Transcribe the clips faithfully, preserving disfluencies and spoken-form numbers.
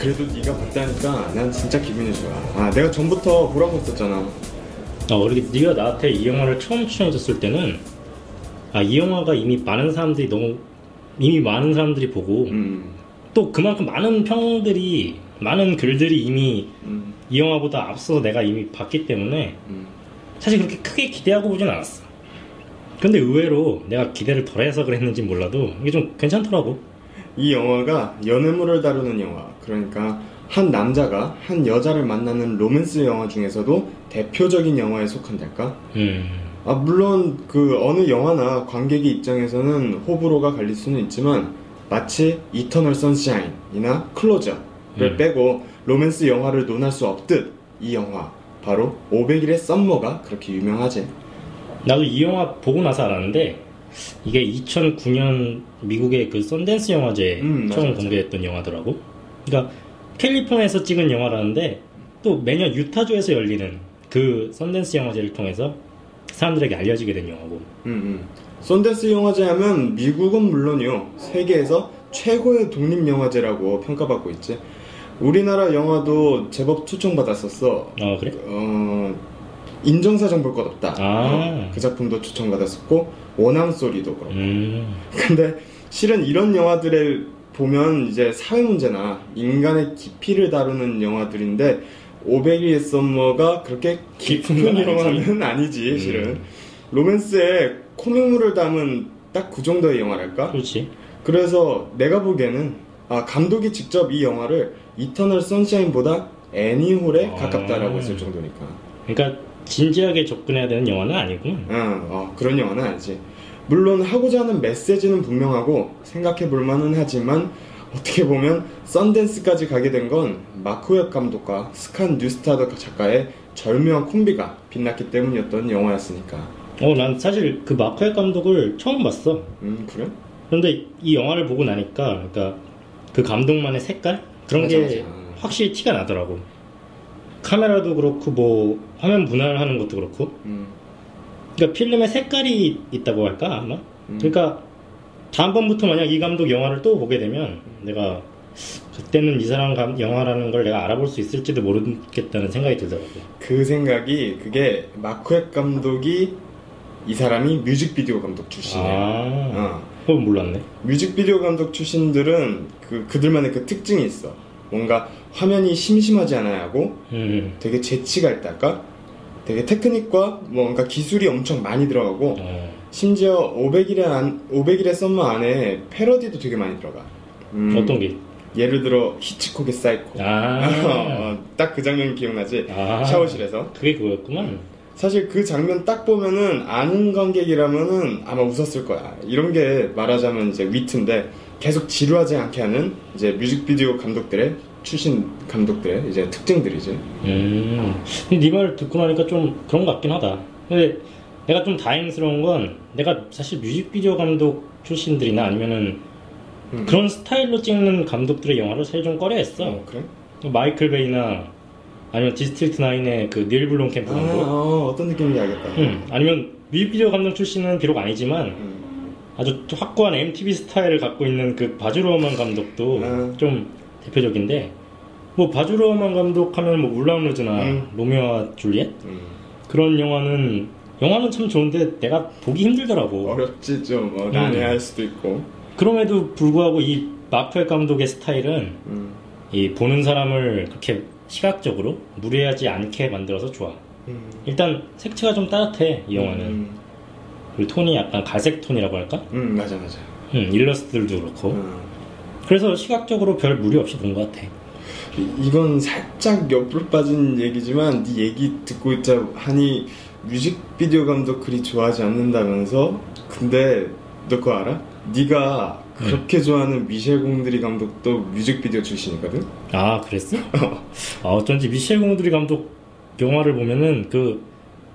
그래도 네가 봤다니까 난 진짜 기분이 좋아. 아, 내가 전부터 보라고 했었잖아. 아, 우리 네가 나한테 이 영화를 처음 추천해줬을 때는 아, 이 영화가 이미 많은 사람들이 너무 이미 많은 사람들이 보고 음. 또 그만큼 많은 평들이 많은 글들이 이미 음. 이 영화보다 앞서서 내가 이미 봤기 때문에 음. 사실 그렇게 크게 기대하고 보진 않았어. 근데 의외로 내가 기대를 덜해서 그랬는지 몰라도 이게 좀 괜찮더라고. 이 영화가 연애물을 다루는 영화, 그러니까 한 남자가 한 여자를 만나는 로맨스 영화 중에서도 대표적인 영화에 속한달까? 음. 아, 물론 그 어느 영화나 관객의 입장에서는 호불호가 갈릴 수는 있지만 마치 이터널 선샤인이나 클로저를 음. 빼고 로맨스 영화를 논할 수 없듯 이 영화 바로 오백 일의 썸머가 그렇게 유명하지. 나도 이 영화 보고 나서 알았는데 이게 이천구 년 미국의 그 썬댄스 영화제에 음, 처음 맞아, 공개했던 영화더라고. 그러니까 캘리포니아에서 찍은 영화라는데 또 매년 유타주에서 열리는 그 썬댄스 영화제를 통해서 사람들에게 알려지게 된 영화고. 음, 음. 썬댄스 영화제 하면 미국은 물론이요, 세계에서 최고의 독립영화제라고 평가받고 있지. 우리나라 영화도 제법 초청받았었어. 아, 그래? 어, 인정사정 볼 것 없다. 아. 어, 그 작품도 초청받았었고, 원앙소리도 그렇고. 음. 근데 실은 이런 영화들을 보면 이제 사회 문제나 인간의 깊이를 다루는 영화들인데 오백 일의 썸머가 그렇게 깊은 영화는 아니지, 실은. 음. 로맨스에 코믹물을 담은 딱 그 정도의 영화랄까? 그렇지. 그래서 내가 보기에는 아, 감독이 직접 이 영화를 이터널 선샤인보다 애니홀에 아. 가깝다라고 했을 정도니까. 그러니까 진지하게 접근해야 되는 영화는 아니고. 응, 어, 그런 영화는 아니지. 물론 하고자 하는 메시지는 분명하고 생각해 볼 만은 하지만 어떻게 보면 썬댄스까지 가게 된 건 마크 웹 감독과 스칸 뉴스타드 작가의 절묘한 콤비가 빛났기 때문이었던 영화였으니까. 어, 난 사실 그 마크 웹 감독을 처음 봤어. 음, 그래? 그런데 이 영화를 보고 나니까 그러니까 그 감독만의 색깔? 그런 맞아, 게 맞아. 확실히 티가 나더라고. 카메라도 그렇고 뭐 화면 분할하는 것도 그렇고. 음, 그러니까 필름에 색깔이 있다고 할까 아마. 음. 그러니까 다음번부터 만약 이 감독 영화를 또 보게 되면 내가 그때는 이 사람 감, 영화라는 걸 내가 알아볼 수 있을지도 모르겠다는 생각이 들더라고. 그 생각이, 그게 마크 웹 감독이 이 사람이 뮤직비디오 감독 출신이야. 아, 어. 그건 몰랐네. 뮤직비디오 감독 출신들은 그, 그들만의 그 특징이 있어. 뭔가 화면이 심심하지 않아야 하고 음. 되게 재치가 있달까? 되게 테크닉과 뭔가 기술이 엄청 많이 들어가고 어. 심지어 오백 일의, 안, 오백 일의 썸머 안에 패러디도 되게 많이 들어가. 음, 어떤 게? 예를 들어 히치콕의 사이코. 아, 딱 그 장면 기억나지? 아. 샤워실에서. 그게 그거였구만. 사실 그 장면 딱 보면은 아는 관객이라면은 아마 웃었을 거야. 이런 게 말하자면 이제 위트인데 계속 지루하지 않게 하는 이제 뮤직비디오 감독들의 출신 감독들의 이제 특징들이지. 음. 근데 네 말 듣고 나니까 좀 그런 것 같긴 하다. 근데 내가 좀 다행스러운 건 내가 사실 뮤직비디오 감독 출신들이나 아니면은 음. 그런 스타일로 찍는 감독들의 영화를 사실 좀 꺼려했어. 어, 그래? 마이클 베이나 아니면 디스트릭트 나인의 그 닐 블롬캠프 아, 감독. 어, 어떤 느낌인지 알겠다. 음. 아니면 뮤직비디오 감독 출신은 비록 아니지만 음. 아주 확고한 엠티비 스타일을 갖고 있는 그 바주로만 감독도 아. 좀 대표적인데, 뭐 바주로만 감독 하면 뭐 울랑 루즈나 음. 로미오와 줄리엣 음. 그런 영화는 영화는 참 좋은데 내가 보기 힘들더라고. 어렵지 좀. 어, 음. 난해할 수도 있고. 그럼에도 불구하고 이 마크 웹 감독의 스타일은 음. 이 보는 사람을 그렇게 시각적으로 무리하지 않게 만들어서 좋아. 음. 일단 색채가 좀 따뜻해 이 영화는. 음. 그리고 톤이 약간 갈색 톤이라고 할까? 음, 맞아 맞아. 음, 일러스트들도 그렇고. 음. 그래서 시각적으로 별 무리 없이 본 것 같아. 이- 이건 살짝 옆으로 빠진 얘기지만 네 얘기 듣고 있자 하니 뮤직비디오 감독 그리 좋아하지 않는다면서? 근데 너 그거 알아? 네가 그렇게 좋아하는 미셸 공드리 감독도 뮤직비디오 출신이거든? 아, 그랬어? 아, 어쩐지 미셸 공드리 감독 영화를 보면은 그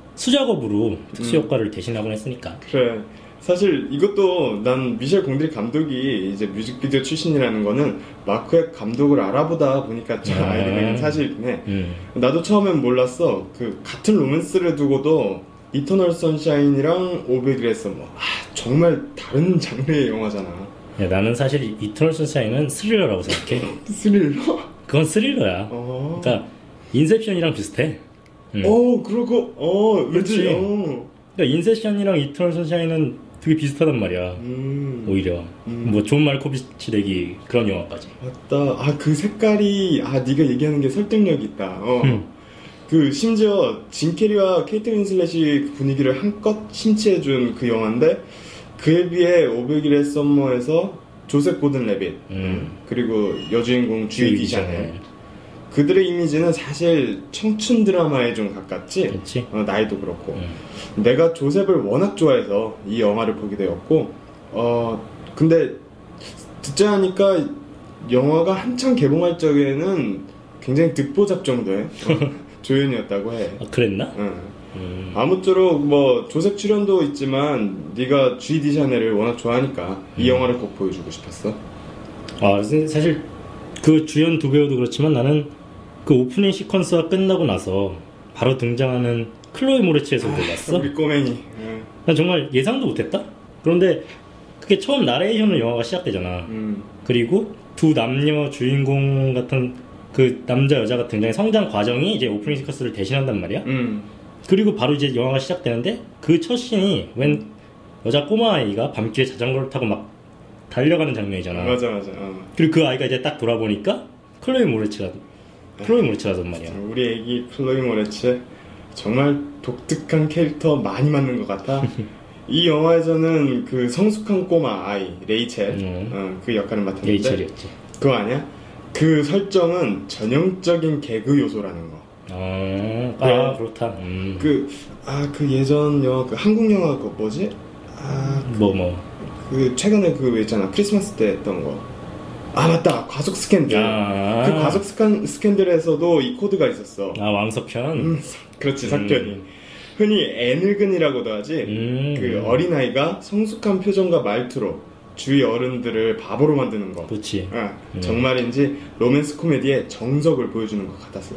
수작업으로 특수 효과를 대신하곤 했으니까. 그래. 사실 이것도 난 미셸 공드리 감독이 이제 뮤직비디오 출신이라는 거는 마크 웹 감독을 알아보다 보니까 잘 아. 알게 된 사실이긴 해. 음. 나도 처음엔 몰랐어. 그 같은 로맨스를 두고도 이터널 선샤인이랑 오백 일의 썸머, 아, 정말 다른 장르의 영화잖아. 야, 나는 사실 이터널 선샤인은 스릴러라고 생각해. 스릴러? 그건 스릴러야. 어. 그러니까 인셉션이랑 비슷해. 응. 어, 그러고, 어, 그렇지. 왠지, 어. 그러니까 인셉션이랑 이터널 선샤인은 되게 비슷하단 말이야. 음. 오히려 음. 뭐 존 말코비치 되기 그런 영화까지. 맞다. 아, 그 색깔이, 아, 네가 얘기하는 게 설득력이 있다. 어. 음. 그, 심지어, 짐 캐리와 케이트 윈슬렛이 그 분위기를 한껏 심취해준 그 영화인데, 그에 비해 오백 일의 썸머에서 조셉 고든 레빗, 음. 그리고 여주인공 주이 주이 디샤넬. 디샤넬. 그들의 이미지는 사실 청춘 드라마에 좀 가깝지. 그렇지. 어, 나이도 그렇고. 음. 내가 조셉을 워낙 좋아해서 이 영화를 보게 되었고, 어, 근데 듣자 하니까 영화가 한창 개봉할 적에는 굉장히 득보잡 정도의 어, 조연이었다고 해. 아, 그랬나? 응. 음. 아무쪼록 뭐 조셉 출연도 있지만 네가 주이 디샤넬을 워낙 좋아하니까 이 음. 영화를 꼭 보여주고 싶었어. 아, 사실 그 주연 두 배우도 그렇지만 나는 그 오프닝 시퀀스가 끝나고 나서 바로 등장하는 클로이 모레츠에서 몰랐어. 우리 꼬맹이. 응. 난 정말 예상도 못했다. 그런데 그게 처음 나레이션으로 영화가 시작되잖아. 음. 그리고 두 남녀 주인공 같은 그 남자 여자가 등장해 성장 과정이 이제 오프닝 시퀀스를 대신한단 말이야. 음. 그리고 바로 이제 영화가 시작되는데 그 첫 씬이 웬 여자 꼬마 아이가 밤길에 자전거를 타고 막 달려가는 장면이잖아. 맞아 맞아. 어. 그리고 그 아이가 이제 딱 돌아보니까 클로이 모레츠가 클로이 모레츠라던 말이야. 우리 애기 클로이 모레츠 정말 독특한 캐릭터 많이 맞는 것 같아. 이 영화에서는 그 성숙한 꼬마 아이 레이첼 음. 어, 그 역할을 맡았는데 레이첼이었지. 그거 아니야? 그 설정은 전형적인 개그 요소라는 거. 아, 아 네. 그렇다. 음. 그, 아, 그 예전 영화, 그 한국 영화, 그 뭐지? 아, 뭐 뭐. 그 최근에 그 있잖아. 크리스마스 때 했던 거. 아, 맞다. 과속 스캔들. 아. 그 과속 스캔, 스캔들에서도 이 코드가 있었어. 아 왕석편. 음, 그렇지, 석견이. 음. 흔히 애늙은이라고도 하지. 음. 그 어린아이가 성숙한 표정과 말투로 주위 어른들을 바보로 만드는 거. 그렇지. 아, 음. 정말인지 로맨스 코미디의 정석을 보여주는 것 같았어.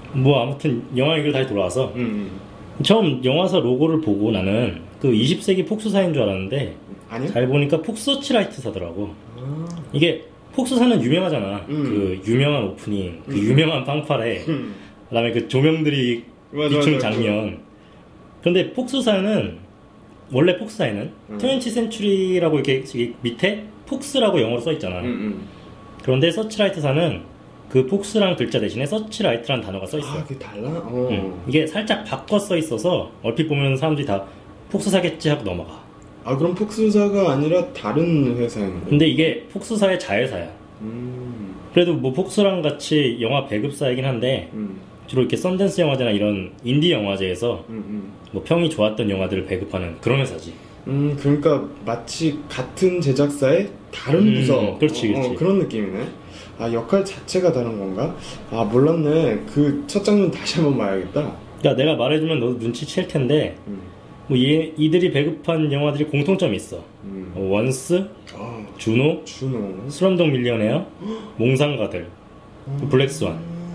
뭐 아무튼 영화 얘기를 다시 돌아와서 음, 처음 영화사 로고를 보고 나는 그 이십 세기 폭스사인 줄 알았는데 아니야? 잘 보니까 폭스서치라이트사더라고. 아, 이게 폭스사는 유명하잖아. 음. 그 유명한 오프닝, 그 음. 유명한 빵파레, 음. 그다음에 그 조명들이 맞아, 비추는 맞아, 장면. 그런데 폭스사는 원래 폭스사에는 음. 트웬티 센츄리라고 이렇게 밑에 폭스라고 영어로 써 있잖아. 음, 음. 그런데 서치라이트사는 그 폭스라는 글자 대신에 서치라이트라는 단어가 써 있어. 아, 그게 달라? 어. 음. 이게 살짝 바꿔 써 있어서 얼핏 보면 사람들이 다 폭스사겠지 하고 넘어가. 아, 그럼 폭스사가 아니라 다른 회사인 거야? 근데 이게 폭스사의 자회사야. 음, 그래도 뭐 폭스랑 같이 영화 배급사이긴 한데 음, 주로 이렇게 썬댄스 영화제나 이런 인디 영화제에서 음, 음. 뭐 평이 좋았던 영화들을 배급하는 그런 회사지. 음, 그러니까 마치 같은 제작사의 다른 음, 부서. 그렇지, 어, 그렇지. 어, 그런 느낌이네. 아, 역할 자체가 다른 건가? 아, 몰랐네. 그 첫 장면 다시 한번 봐야겠다. 야, 내가 말해주면 너도 눈치챌 텐데 음, 뭐 얘, 이들이 배급한 영화들이 공통점이 있어. 음. 어, 원스, 아, 주노, 준호. 스럼독 밀리언웨어, 몽상가들, 음. 블랙스완.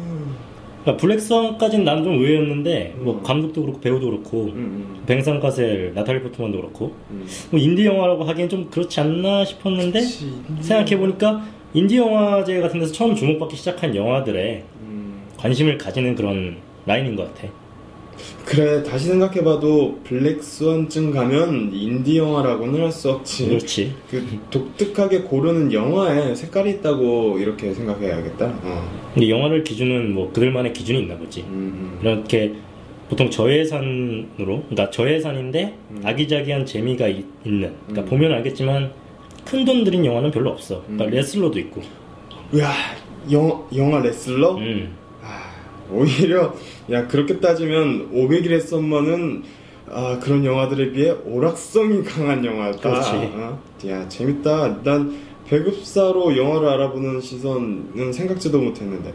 그러니까 블랙스완까지는 난 좀 의외였는데 뭐 음. 감독도 그렇고 배우도 그렇고 음, 음, 뱅상가셀, 나탈리 포트만도 그렇고 음. 뭐 인디 영화라고 하기엔 좀 그렇지 않나 싶었는데 그치. 생각해보니까 인디 영화제 같은 데서 처음 주목받기 시작한 영화들에 음. 관심을 가지는 그런 라인인 것 같아. 그래, 다시 생각해봐도 블랙스완쯤 가면 인디 영화라고는 할 수 없지. 그렇지. 그 독특하게 고르는 영화에 색깔이 있다고 이렇게 생각해야겠다. 어. 근데 영화를 기준은 뭐 그들만의 기준이 있나 보지. 음, 음. 이렇게 보통 저예산으로, 그러니까 저예산인데 음. 아기자기한 재미가 이- 있는. 그러니까 음. 보면 알겠지만 큰 돈 들인 영화는 별로 없어. 그러니까 음. 레슬러도 있고. 야, 영화, 영화 레슬러? 음. 아, 오히려 야, 그렇게 따지면 오백 일의 썸머는 아, 그런 영화들에 비해 오락성이 강한 영화다. 그렇지. 어? 야, 재밌다. 난 배급사로 영화를 알아보는 시선은 생각지도 못했는데.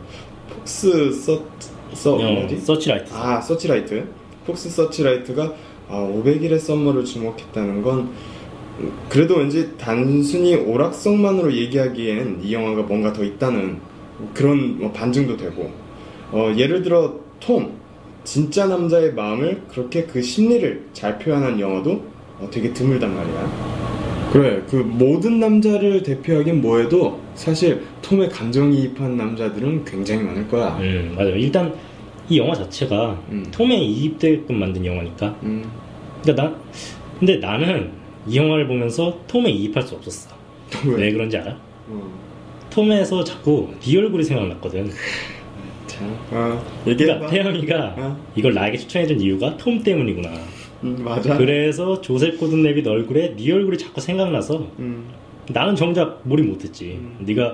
폭스 서, 서, 어, 뭐지? 서치라이트. 아, 서치라이트. 폭스 서치라이트가 아, 오백 일의 썸머를 주목했다는 건 음, 그래도 왠지 단순히 오락성만으로 얘기하기엔 이 영화가 뭔가 더 있다는 그런 뭐 반증도 되고 어, 예를 들어 톰 진짜 남자의 마음을 그렇게 그 심리를 잘 표현한 영화도 어, 되게 드물단 말이야. 그래, 그 모든 남자를 대표하긴 뭐해도 사실 톰에 감정이입한 남자들은 굉장히 많을 거야. 음, 맞아요. 일단 이 영화 자체가 음. 톰에 이입되게끔 만든 영화니까. 음. 그러니까 나 근데 나는 이 영화를 보면서 톰에 이입할 수 없었어. 왜? 왜 그런지 알아? 어. 톰에서 자꾸 네 얼굴이 생각났거든. 자, 어, 얘기해봐. 그러니까 태영이가 어? 이걸 나에게 추천해준 이유가 톰 때문이구나. 음, 맞아. 그래서 조셉 고든 레빗 얼굴에 네 얼굴이 자꾸 생각나서 음. 나는 정작 몰입 못했지. 음. 네가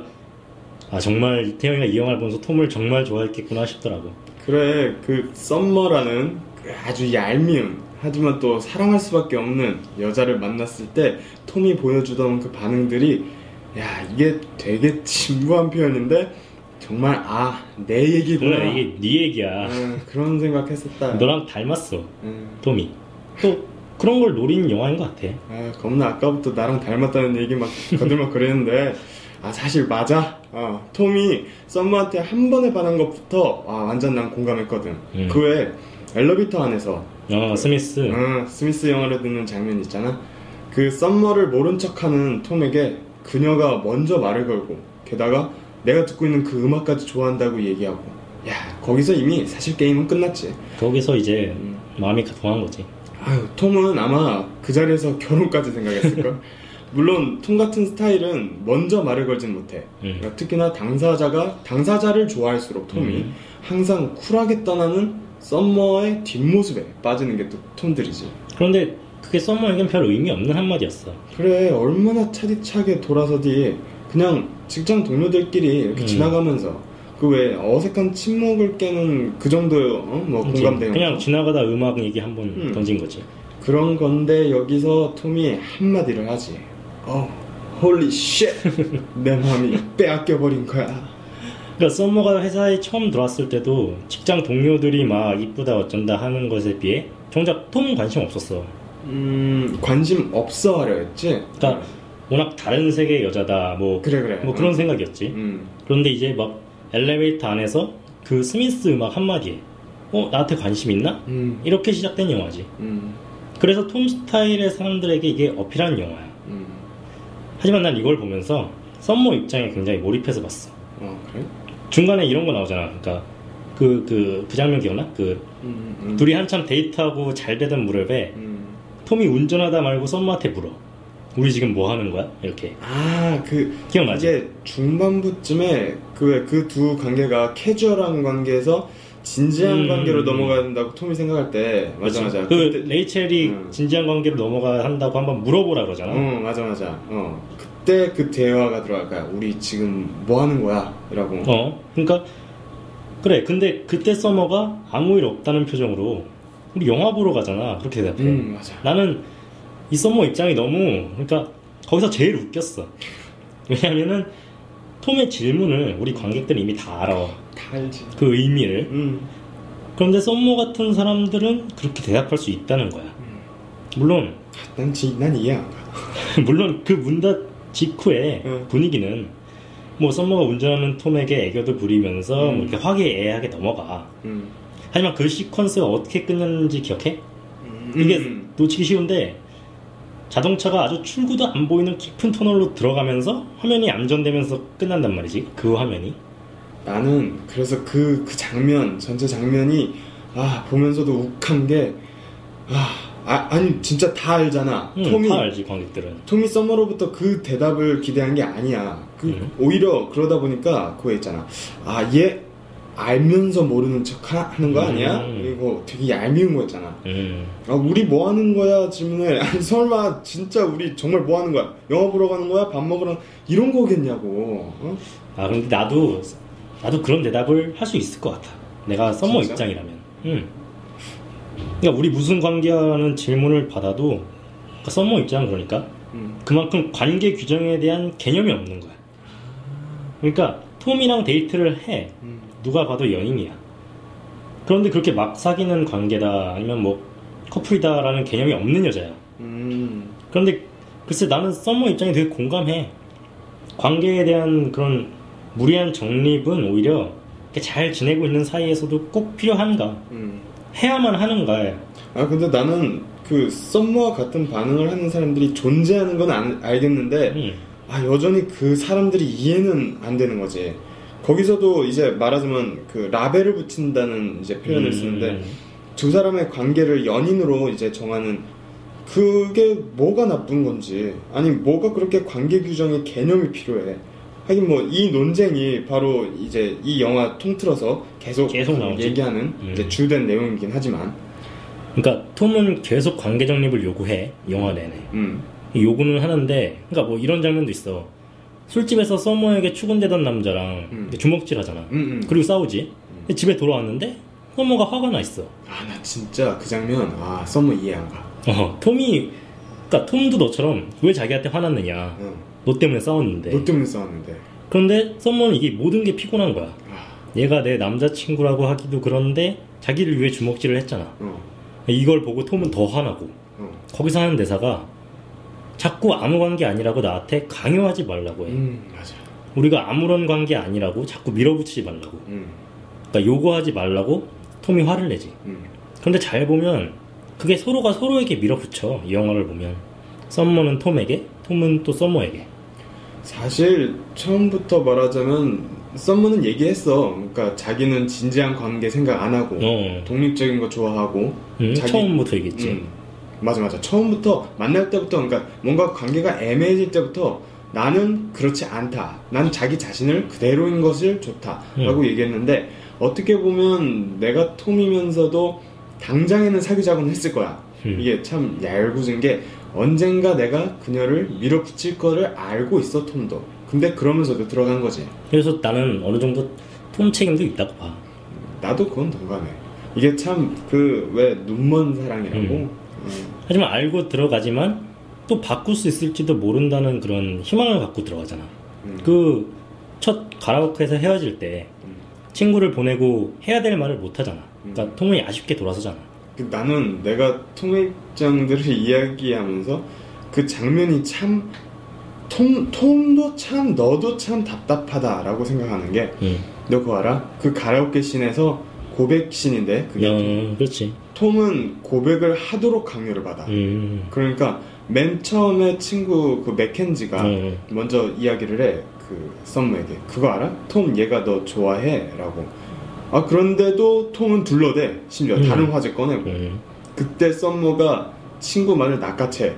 아 정말 태영이가 이 영화를 보면서 톰을 정말 좋아했겠구나 싶더라고. 그래, 그 썸머라는 그 아주 얄미운 하지만 또 사랑할 수밖에 없는 여자를 만났을 때 톰이 보여주던 그 반응들이 야 이게 되게 진부한 표현인데 정말 아 내 얘기구나. 그래 이게 네 얘기야. 음, 그런 생각했었다. 너랑 닮았어 음. 톰이. 또 그런 걸 노리는 영화인 것 같아. 아 겁나 아까부터 나랑 닮았다는 얘기 막 거들막 그랬는데 아 사실 맞아. 어, 톰이 썸머한테 한 번에 반한 것부터 아 완전 난 공감했거든. 음. 그 외에 엘리베이터 안에서 어 스미스. 어, 스미스 영화를 듣는 장면 있잖아. 그 썸머를 모른 척하는 톰에게 그녀가 먼저 말을 걸고 게다가 내가 듣고 있는 그 음악까지 좋아한다고 얘기하고 야 거기서 이미 사실 게임은 끝났지. 거기서 이제 음. 마음이 동한 거지. 아유 톰은 아마 그 자리에서 결혼까지 생각했을걸. 물론 톰 같은 스타일은 먼저 말을 걸진 못해. 음. 그러니까 특히나 당사자가 당사자를 좋아할수록 톰이 음. 항상 쿨하게 떠나는 썸머의 뒷모습에 빠지는 게 또 톰들이지. 그런데 그게 썸머에겐 별 의미 없는 한마디였어. 그래 얼마나 차디차게 돌아서디 그냥 직장 동료들끼리 이렇게 음. 지나가면서 그 왜 어색한 침묵을 깨는 그 정도의 어? 뭐 그치? 공감대는 그냥 지나가다 음악 얘기 한번 음. 던진 거지. 그런 건데 여기서 톰이 한마디를 하지. 어, 홀리 쉣. 내 마음이 빼앗겨버린 거야. 그러니까 썸머가 회사에 처음 들어왔을 때도 직장 동료들이 막 이쁘다 어쩐다 하는 것에 비해 정작 톰은 관심 없었어. 음 관심 없어 하려 했지. 그러니까 워낙 다른 세계의 여자다 뭐, 그래 그래. 뭐 그런 음. 생각이었지. 음. 그런데 이제 막 엘리베이터 안에서 그 스미스 음악 한마디에 어? 나한테 관심 있나? 음. 이렇게 시작된 영화지. 음. 그래서 톰 스타일의 사람들에게 이게 어필하는 영화야. 음. 하지만 난 이걸 보면서 썸머 입장에 굉장히 몰입해서 봤어. 어 그래? 중간에 이런 거 나오잖아. 그러니까 그, 그, 그 장면 기억나? 그 음, 음. 둘이 한참 데이트하고 잘 되던 무렵에 음. 톰이 운전하다 말고 썸머한테 물어. 우리 지금 뭐 하는 거야? 이렇게. 아그 기억나지? 이게 중반부쯤에 그 그 두 관계가 캐주얼한 관계에서 진지한 음. 관계로 넘어간다고 톰이 생각할 때 맞아 그치? 맞아. 그 그때- 레이첼이 음. 진지한 관계로 넘어가 한다고 한번 물어보라 그러잖아. 어 맞아 맞아. 어 그때 그 대화가 들어갈 거야. 우리 지금 뭐 하는 거야?라고. 어, 그러니까 그래. 근데 그때 서머가 아무 일 없다는 표정으로 우리 영화 보러 가잖아. 그렇게 대답해. 음 맞아. 나는 이 서머 입장이 너무 그러니까 거기서 제일 웃겼어. 왜냐면은 톰의 질문을 우리 관객들은 이미 다 알아. 다 알지. 그 의미를. 음. 그런데 썸머 같은 사람들은 그렇게 대답할 수 있다는 거야. 물론 난, 지, 난 이해 안 가. 물론 그 문 닫 직후에 응. 분위기는 뭐 썸머가 운전하는 톰에게 애교도 부리면서 음. 뭐 이렇게 화기애애하게 넘어가. 음. 하지만 그 시퀀스가 어떻게 끝났는지 기억해? 음. 이게 음. 놓치기 쉬운데 자동차가 아주 출구도 안 보이는 깊은 터널로 들어가면서 화면이 암전되면서 끝난단 말이지. 그 화면이. 나는 그래서 그, 그 장면, 전체 장면이 아 보면서도 욱한 게 아, 아 아니 진짜 다 알잖아. 응, 톰이 다 알지 관객들은. 톰이 썸머로부터 그 대답을 기대한 게 아니야. 그 음. 오히려 그러다 보니까 그거 있잖아. 아 얘 알면서 모르는 척 하- 하는 거 아니야? 음. 이거 되게 얄미운 거였잖아. 음. 아 우리 뭐 하는 거야 질문에 아니 설마 진짜 우리 정말 뭐 하는 거야? 영화 보러 가는 거야? 밥 먹으러 이런 거겠냐고. 어? 아 근데 나도 나도 그런 대답을 할 수 있을 것 같아. 내가 썸머 진짜? 입장이라면. 응. 그러니까 우리 무슨 관계라는 질문을 받아도 그러니까 썸머 입장은 그러니까 음. 그만큼 관계 규정에 대한 개념이 없는 거야. 그러니까 톰이랑 데이트를 해. 음. 누가 봐도 연인이야. 그런데 그렇게 막 사귀는 관계다 아니면 뭐 커플이다라는 개념이 없는 여자야. 음. 그런데 글쎄 나는 썸머 입장에 되게 공감해. 관계에 대한 그런 무리한 정립은 오히려 이렇게 잘 지내고 있는 사이에서도 꼭 필요한가. 음. 해야만 하는가. 아 근데 나는 그 썸머와 같은 반응을 하는 사람들이 존재하는 건 안, 알겠는데 음. 아 여전히 그 사람들이 이해는 안 되는 거지. 거기서도 이제 말하자면 그 라벨을 붙인다는 이제 표현을 음. 쓰는데 두 사람의 관계를 연인으로 이제 정하는 그게 뭐가 나쁜 건지 아니 뭐가 그렇게 관계 규정의 개념이 필요해. 하긴 뭐 이 논쟁이 바로 이제 이 영화 통틀어서 계속, 계속 나오지. 얘기하는 음. 이제 주된 내용이긴 하지만 그러니까 톰은 계속 관계 정립을 요구해 영화 내내. 음. 요구는 하는데, 그러니까 뭐 이런 장면도 있어. 술집에서 서머에게 추근대던 남자랑 음. 주먹질 하잖아. 음, 음. 그리고 싸우지. 근데 집에 돌아왔는데 서머가 화가 나 있어. 아 나 진짜 그 장면 아 썸머 이해 안 가. 어, 톰이, 그러니까 톰도 너처럼 왜 자기한테 화났느냐. 응. 너 때문에 싸웠는데. 너 때문에 싸웠는데. 그런데 서머는 이게 모든 게 피곤한 거야. 아, 얘가 내 남자친구라고 하기도 그런데 자기를 위해 주먹질을 했잖아. 어, 이걸 보고 톰은 더 화나고. 어. 거기서 하는 대사가 자꾸 아무 관계 아니라고 나한테 강요하지 말라고 해. 음 맞아. 우리가 아무런 관계 아니라고 자꾸 밀어붙이지 말라고. 음, 그러니까 요구하지 말라고 톰이 화를 내지. 음. 근데 잘 보면 그게 서로가 서로에게 밀어붙여. 이 영화를 보면 썸머는 톰에게, 톰은 또 서머에게. 사실 처음부터 말하자면 썸머는 얘기했어. 그러니까 자기는 진지한 관계 생각 안 하고 어. 독립적인 거 좋아하고. 음, 자기- 처음부터 얘기했지. 음, 맞아 맞아. 처음부터 만날 때부터 그러니까 뭔가 관계가 애매해질 때부터 나는 그렇지 않다. 난 자기 자신을 그대로인 것을 좋다라고 음. 얘기했는데 어떻게 보면 내가 톰이면서도 당장에는 사귀자고는 했을 거야. 음. 이게 참 얄궂은 게 언젠가 내가 그녀를 밀어붙일 거를 알고 있어 톰도. 근데 그러면서도 들어간 거지. 그래서 나는 어느 정도 톰 책임도 있다고 봐. 나도 그건 동감해. 이게 참 그 왜 눈먼 사랑이라고. 음. 음. 하지만 알고 들어가지만 또 바꿀 수 있을지도 모른다는 그런 희망을 갖고 들어가잖아. 음. 그 첫 가라오케에서 헤어질 때 음. 친구를 보내고 해야 될 말을 못 하잖아. 음. 그러니까 톰이 아쉽게 돌아서잖아. 그 나는 내가 톰의 입장들을 이야기하면서 그 장면이 참 톰, 톰도 참 너도 참 답답하다라고 생각하는 게 응. 너 그거 알아? 그 가라오케 씬에서 고백 씬인데 그게 어, 그렇지. 톰은 고백을 하도록 강요를 받아. 음. 그러니까 맨 처음에 친구 그 맥켄지가 음. 먼저 이야기를 해. 그 썸머에게 그거 알아? 톰 얘가 너 좋아해 라고. 아 그런데도 톰은 둘러대. 심지어 음. 다른 화제 꺼내고. 음. 그때 썸머가 친구 말을 낚아채.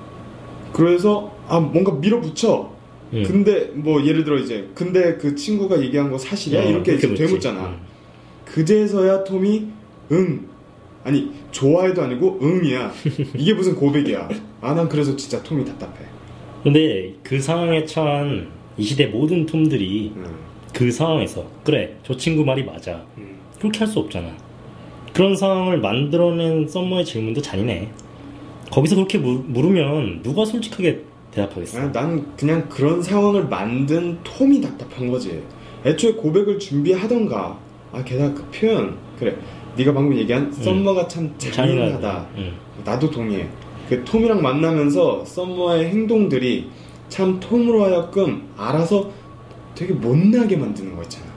그래서 아 뭔가 밀어붙여. 음. 근데 뭐 예를 들어 이제 근데 그 친구가 얘기한 거 사실이야? 어, 이렇게 그렇게 묻지. 되묻잖아. 음. 그제서야 톰이 응 아니 좋아해도 아니고 응이야. 이게 무슨 고백이야. 아 난 그래서 진짜 톰이 답답해. 근데 그 상황에 처한 이 시대 모든 톰들이 응. 그 상황에서 그래 저 친구 말이 맞아 응. 그렇게 할 수 없잖아. 그런 상황을 만들어낸 썸머의 질문도 잔인해. 거기서 그렇게 물, 물으면 누가 솔직하게 대답하겠어. 아, 난 그냥 그런 상황을 만든 톰이 답답한 거지. 애초에 고백을 준비하던가. 아 게다가 그 표현 그래 네가 방금 얘기한 썸머가 참 잔인하다. 응. 나도 동의해. 그 톰이랑 만나면서 썸머의 행동들이 참 톰으로 하여금 알아서 되게 못나게 만드는 거 있잖아.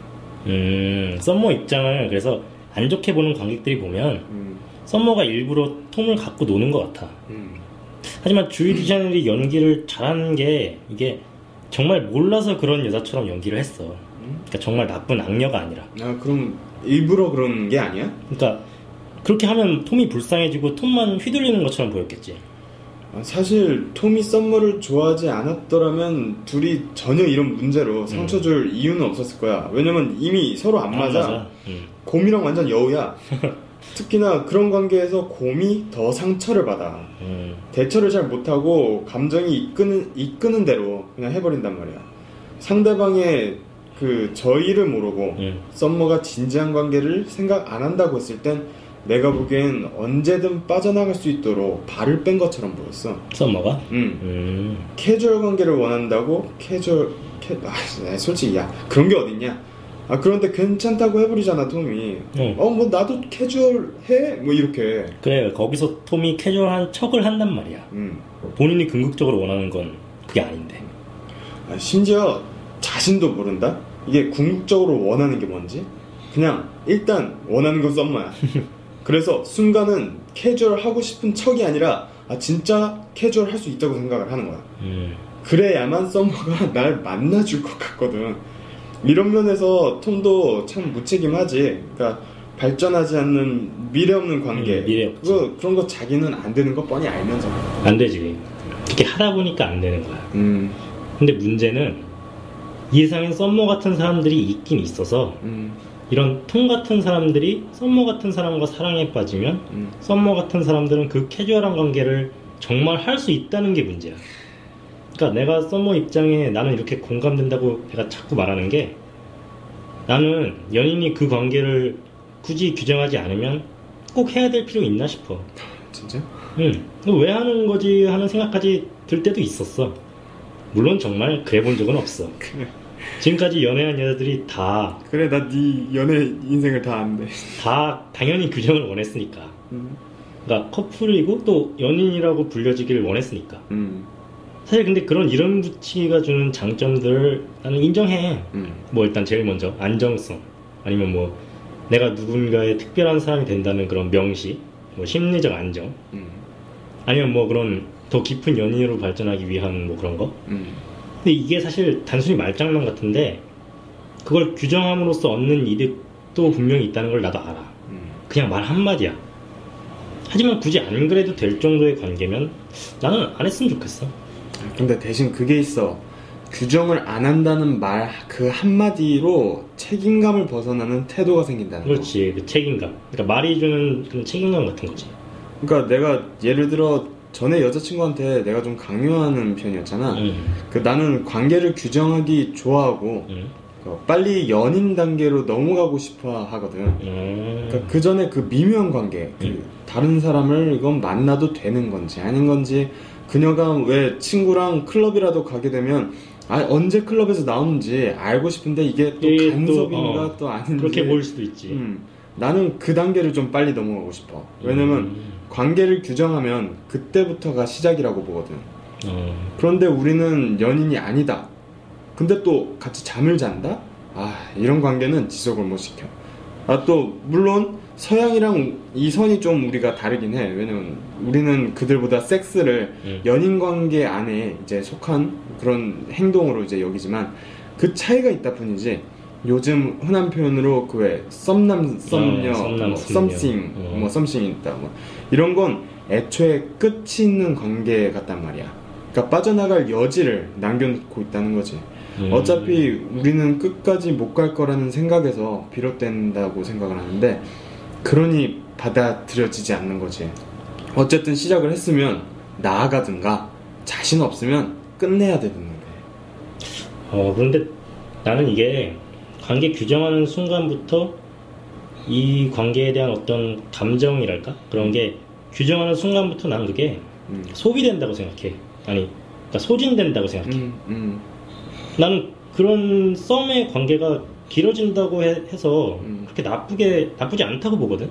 음, 썸머 입장을 그래서 안 좋게 보는 관객들이 보면 음, 썸머가 일부러 톰을 갖고 노는 것 같아. 음. 하지만 주이 디자이너이 연기를 잘하는 게 이게 정말 몰라서 그런 여자처럼 연기를 했어. 그러니까 정말 나쁜 악녀가 아니라. 아 그럼 일부러 그런 게 아니야? 그러니까 그렇게 하면 톰이 불쌍해지고 톰만 휘둘리는 것처럼 보였겠지. 아, 사실 톰이 썸머를 좋아하지 않았더라면 둘이 전혀 이런 문제로 상처 줄 이유는 없었을 거야. 왜냐면 이미 서로 안 맞아. 음. 곰이랑 완전 여우야. 특히나 그런 관계에서 곰이 더 상처를 받아. 음. 대처를 잘 못하고 감정이 이끄는, 이끄는 대로 그냥 해버린단 말이야. 상대방의 그 저의를 모르고 음. 썸머가 진지한 관계를 생각 안 한다고 했을 땐 내가 보기엔 언제든 빠져나갈 수 있도록 발을 뺀 것처럼 보였어. 썸머가? 음. 음. 캐주얼 관계를 원한다고 캐주얼 캐... 아, 솔직히 야 그런 게 어딨냐. 아 그런데 괜찮다고 해버리잖아 톰이. 응. 어 뭐 나도 캐주얼 해? 뭐 이렇게. 그래 거기서 톰이 캐주얼한 척을 한단 말이야. 음. 본인이 궁극적으로 원하는 건 그게 아닌데. 아, 심지어 자신도 모른다? 이게 궁극적으로 원하는 게 뭔지? 그냥 일단 원하는 건 썸머야. 그래서 순간은 캐주얼 하고 싶은 척이 아니라 아 진짜 캐주얼 할 수 있다고 생각을 하는 거야. 음. 그래야만 썸머가 날 만나줄 것 같거든. 이런 면에서 톰도 참 무책임하지. 그러니까 발전하지 않는 미래 없는 관계. 음, 미래 없지. 그거, 그런 거 자기는 안 되는 거 뻔히 알면서. 안 되지. 그렇게 하다 보니까 안 되는 거야. 음. 근데 문제는 이 세상엔 썸머 같은 사람들이 있긴 있어서 음. 이런 톰 같은 사람들이 썸머 같은 사람과 사랑에 빠지면 음. 썸머 같은 사람들은 그 캐주얼한 관계를 정말 할 수 있다는 게 문제야. 그러니까 내가 썸머 입장에 나는 이렇게 공감된다고 내가 자꾸 말하는 게 나는 연인이 그 관계를 굳이 규정하지 않으면 꼭 해야 될 필요 있나 싶어. 진짜? 응. 왜 하는 거지 하는 생각까지 들 때도 있었어. 물론 정말 그래 본 적은 없어. 그래. 지금까지 연애한 여자들이 다, 그래, 나 네 연애 인생을 다 안돼. 다 당연히 규정을 원했으니까. 음. 그러니까 커플이고 또 연인이라고 불려지기를 원했으니까. 음. 사실 근데 그런 이름 붙이기가 주는 장점들을 나는 인정해. 음. 뭐 일단 제일 먼저 안정성, 아니면 뭐 내가 누군가의 특별한 사람이 된다는 그런 명시, 뭐 심리적 안정, 음. 아니면 뭐 그런 더 깊은 연인으로 발전하기 위한 뭐 그런 거. 음. 근데 이게 사실 단순히 말장난 같은데 그걸 규정함으로써 얻는 이득도 분명히 있다는 걸 나도 알아. 음. 그냥 말 한마디야. 하지만 굳이 안 그래도 될 정도의 관계면 나는 안 했으면 좋겠어. 근데 대신 그게 있어. 규정을 안 한다는 말 그 한마디로 책임감을 벗어나는 태도가 생긴다는 거. 그렇지, 그 책임감. 그러니까 말이 주는 그런 책임감 같은 거지. 그러니까 내가 예를 들어 전에 여자친구한테 내가 좀 강요하는 편이었잖아. 음. 그 나는 관계를 규정하기 좋아하고 음. 그 빨리 연인 단계로 넘어가고 싶어 하거든. 음. 그러니까 그 전에 그 미묘한 관계, 그 음. 다른 사람을 이건 만나도 되는 건지 아닌 건지, 그녀가 왜 친구랑 클럽이라도 가게 되면 아, 언제 클럽에서 나오는지 알고 싶은데 이게 또 이게 간섭인가 또, 또, 어, 아닌지 그렇게 보일 수도 있지. 음, 나는 그 단계를 좀 빨리 넘어가고 싶어. 왜냐면 음. 관계를 규정하면 그때부터가 시작이라고 보거든. 어. 그런데 우리는 연인이 아니다. 근데 또 같이 잠을 잔다? 아, 이런 관계는 지속을 못 시켜. 아, 또 물론 서양이랑 이 선이 좀 우리가 다르긴 해. 왜냐면 우리는 그들보다 섹스를 음. 연인 관계 안에 이제 속한 그런 행동으로 이제 여기지만 그 차이가 있다 뿐이지. 요즘 흔한 표현으로 그 왜 썸남 썸녀, 어, 썸남, 뭐 썸녀. 썸씽, 어. 뭐 썸씽이 있다, 뭐 이런 건 애초에 끝이 있는 관계 같단 말이야. 그러니까 빠져나갈 여지를 남겨놓고 있다는 거지. 음. 어차피 우리는 끝까지 못 갈 거라는 생각에서 비롯된다고 생각을 하는데, 그러니 받아들여지지 않는 거지. 어쨌든 시작을 했으면 나아가든가, 자신 없으면 끝내야 되는 거야. 어, 그런데 나는 이게 관계 규정하는 순간부터 이 관계에 대한 어떤 감정이랄까? 그런 게 규정하는 순간부터 난 그게 음. 소비된다고 생각해. 아니, 그러니까 소진된다고 생각해. 음, 음, 나는 그런 썸의 관계가 길어진다고 해, 해서 음. 그렇게 나쁘게, 나쁘지 않다고 보거든?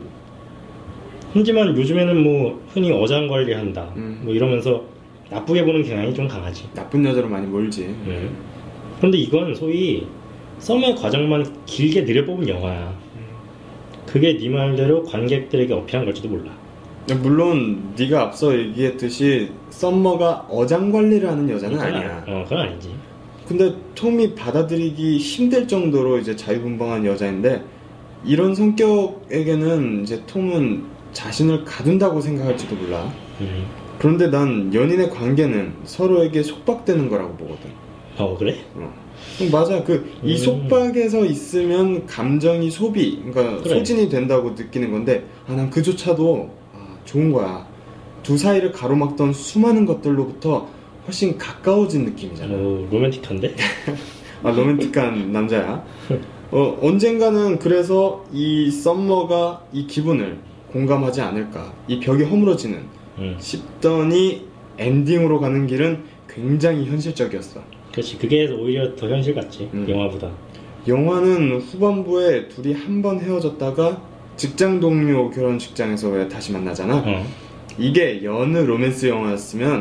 하지만 요즘에는 뭐 흔히 어장관리한다. 음. 뭐 이러면서 나쁘게 보는 경향이 좀 강하지. 나쁜 여자로 많이 몰지. 음. 그런데 이건 소위 썸의 과정만 길게 들여뽑은 영화야. 그게 네 말대로 관객들에게 어필한 걸지도 몰라. 물론 네가 앞서 얘기했듯이 썸머가 어장관리를 하는 여자는 그건 아니야. 아니- 어, 그건 아니지. 근데 톰이 받아들이기 힘들 정도로 이제 자유분방한 여자인데, 이런 성격에게는 이제 톰은 자신을 가둔다고 생각할지도 몰라. 음. 그런데 난 연인의 관계는 서로에게 속박되는 거라고 보거든. 어, 그래? 어. 맞아. 그 이 음. 속박에서 있으면 감정이 소비, 그러니까 그래. 소진이 된다고 느끼는 건데, 아, 난 그조차도 아, 좋은 거야. 두 사이를 가로막던 수많은 것들로부터 훨씬 가까워진 느낌이잖아. 어, 로맨틱한데? 아, 로맨틱한 남자야. 어, 언젠가는 그래서 이 썸머가 이 기분을 공감하지 않을까, 이 벽이 허물어지는 음. 싶더니 엔딩으로 가는 길은 굉장히 현실적이었어. 그렇지. 그게 오히려 더 현실 같지. 음. 영화보다. 영화는 후반부에 둘이 한 번 헤어졌다가 직장 동료 결혼식장에서 왜 다시 만나잖아. 어. 이게 여느 로맨스 영화였으면